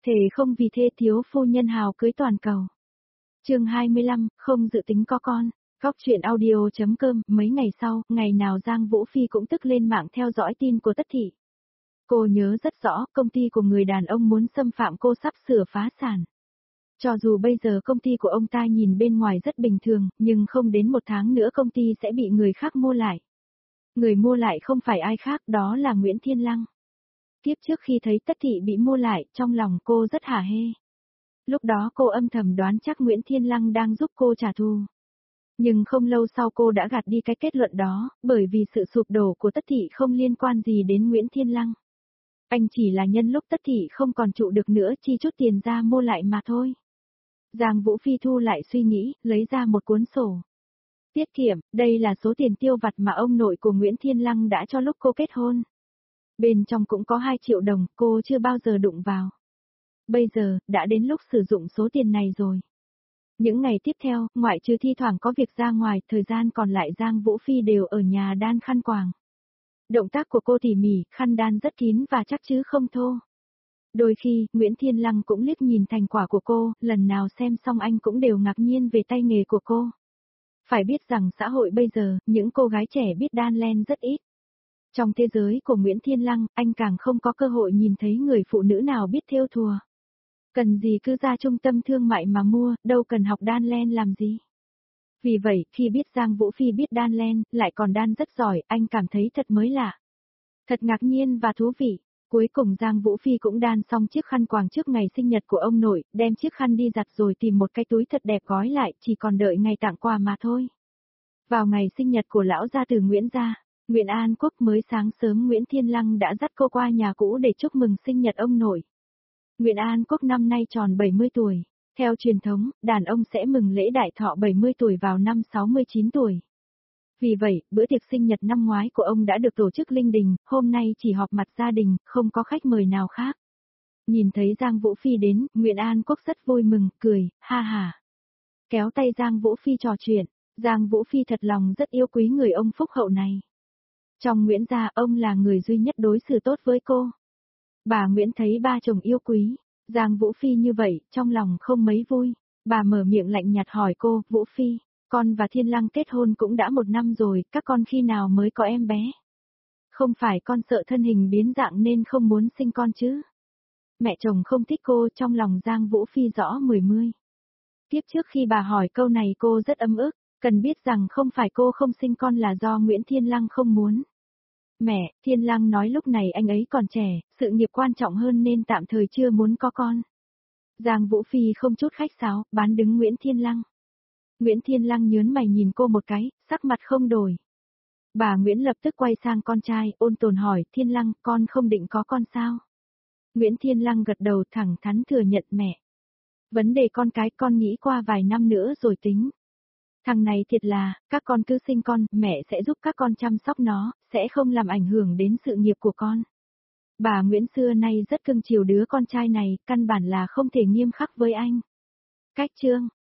Thề không vì thê thiếu phu nhân hào cưới toàn cầu. Chương 25, không dự tính có con. Góc truyện audio.com. Mấy ngày sau, ngày nào Giang Vũ Phi cũng tức lên mạng theo dõi tin của Tất Thị. Cô nhớ rất rõ, công ty của người đàn ông muốn xâm phạm cô sắp sửa phá sản. Cho dù bây giờ công ty của ông ta nhìn bên ngoài rất bình thường, nhưng không đến một tháng nữa công ty sẽ bị người khác mua lại. Người mua lại không phải ai khác, đó là Nguyễn Thiên Lăng. Tiếp trước khi thấy Tất Thị bị mua lại, trong lòng cô rất hả hê. Lúc đó cô âm thầm đoán chắc Nguyễn Thiên Lăng đang giúp cô trả thù. Nhưng không lâu sau cô đã gạt đi cái kết luận đó, bởi vì sự sụp đổ của Tất Thị không liên quan gì đến Nguyễn Thiên Lăng. Anh chỉ là nhân lúc Tất Thị không còn trụ được nữa chi chút tiền ra mua lại mà thôi. Giang Vũ Phi thu lại suy nghĩ, lấy ra một cuốn sổ. Tiết kiệm, đây là số tiền tiêu vặt mà ông nội của Nguyễn Thiên Lăng đã cho lúc cô kết hôn. Bên trong cũng có 2 triệu đồng, cô chưa bao giờ đụng vào. Bây giờ, đã đến lúc sử dụng số tiền này rồi. Những ngày tiếp theo, ngoại trừ thi thoảng có việc ra ngoài, thời gian còn lại Giang Vũ Phi đều ở nhà đan khăn quàng. Động tác của cô tỉ mỉ, khăn đan rất kín và chắc chứ không thô. Đôi khi, Nguyễn Thiên Lăng cũng liếc nhìn thành quả của cô, lần nào xem xong anh cũng đều ngạc nhiên về tay nghề của cô. Phải biết rằng xã hội bây giờ, những cô gái trẻ biết đan len rất ít. Trong thế giới của Nguyễn Thiên Lăng, anh càng không có cơ hội nhìn thấy người phụ nữ nào biết thêu thùa. Cần gì cứ ra trung tâm thương mại mà mua, đâu cần học đan len làm gì. Vì vậy, khi biết Giang Vũ Phi biết đan len, lại còn đan rất giỏi, anh cảm thấy thật mới lạ. Thật ngạc nhiên và thú vị. Cuối cùng Giang Vũ Phi cũng đan xong chiếc khăn quàng trước ngày sinh nhật của ông nội, đem chiếc khăn đi giặt rồi tìm một cái túi thật đẹp gói lại, chỉ còn đợi ngày tặng quà mà thôi. Vào ngày sinh nhật của lão gia tử Nguyễn gia, Nguyễn An Quốc mới sáng sớm Nguyễn Thiên Lăng đã dắt cô qua nhà cũ để chúc mừng sinh nhật ông nội. Nguyễn An Quốc năm nay tròn 70 tuổi. Theo truyền thống, đàn ông sẽ mừng lễ đại thọ 70 tuổi vào năm 69 tuổi. Vì vậy, bữa tiệc sinh nhật năm ngoái của ông đã được tổ chức linh đình, hôm nay chỉ họp mặt gia đình, không có khách mời nào khác. Nhìn thấy Giang Vũ Phi đến, Nguyễn An Quốc rất vui mừng, cười, ha ha. Kéo tay Giang Vũ Phi trò chuyện, Giang Vũ Phi thật lòng rất yêu quý người ông phúc hậu này. Trong Nguyễn gia, ông là người duy nhất đối xử tốt với cô. Bà Nguyễn thấy ba chồng yêu quý, Giang Vũ Phi như vậy, trong lòng không mấy vui. Bà mở miệng lạnh nhạt hỏi cô, Vũ Phi, con và Thiên Lăng kết hôn cũng đã 1 năm rồi, các con khi nào mới có em bé? Không phải con sợ thân hình biến dạng nên không muốn sinh con chứ? Mẹ chồng không thích cô, trong lòng Giang Vũ Phi rõ mười mươi. Tiếp trước khi bà hỏi câu này cô rất ấm ức, cần biết rằng không phải cô không sinh con là do Nguyễn Thiên Lăng không muốn. Mẹ, Thiên Lăng nói lúc này anh ấy còn trẻ, sự nghiệp quan trọng hơn nên tạm thời chưa muốn có con. Giang Vũ Phi không chút khách sáo, bán đứng Nguyễn Thiên Lăng. Nguyễn Thiên Lăng nhớn mày nhìn cô một cái, sắc mặt không đổi. Bà Nguyễn lập tức quay sang con trai, ôn tồn hỏi, Thiên Lăng, con không định có con sao? Nguyễn Thiên Lăng gật đầu thẳng thắn thừa nhận mẹ. Vấn đề con cái con nghĩ qua vài năm nữa rồi tính. Thằng này thiệt là, các con cứ sinh con, mẹ sẽ giúp các con chăm sóc nó, sẽ không làm ảnh hưởng đến sự nghiệp của con. Bà Nguyễn xưa nay rất cưng chiều đứa con trai này, căn bản là không thể nghiêm khắc với anh. Cách chương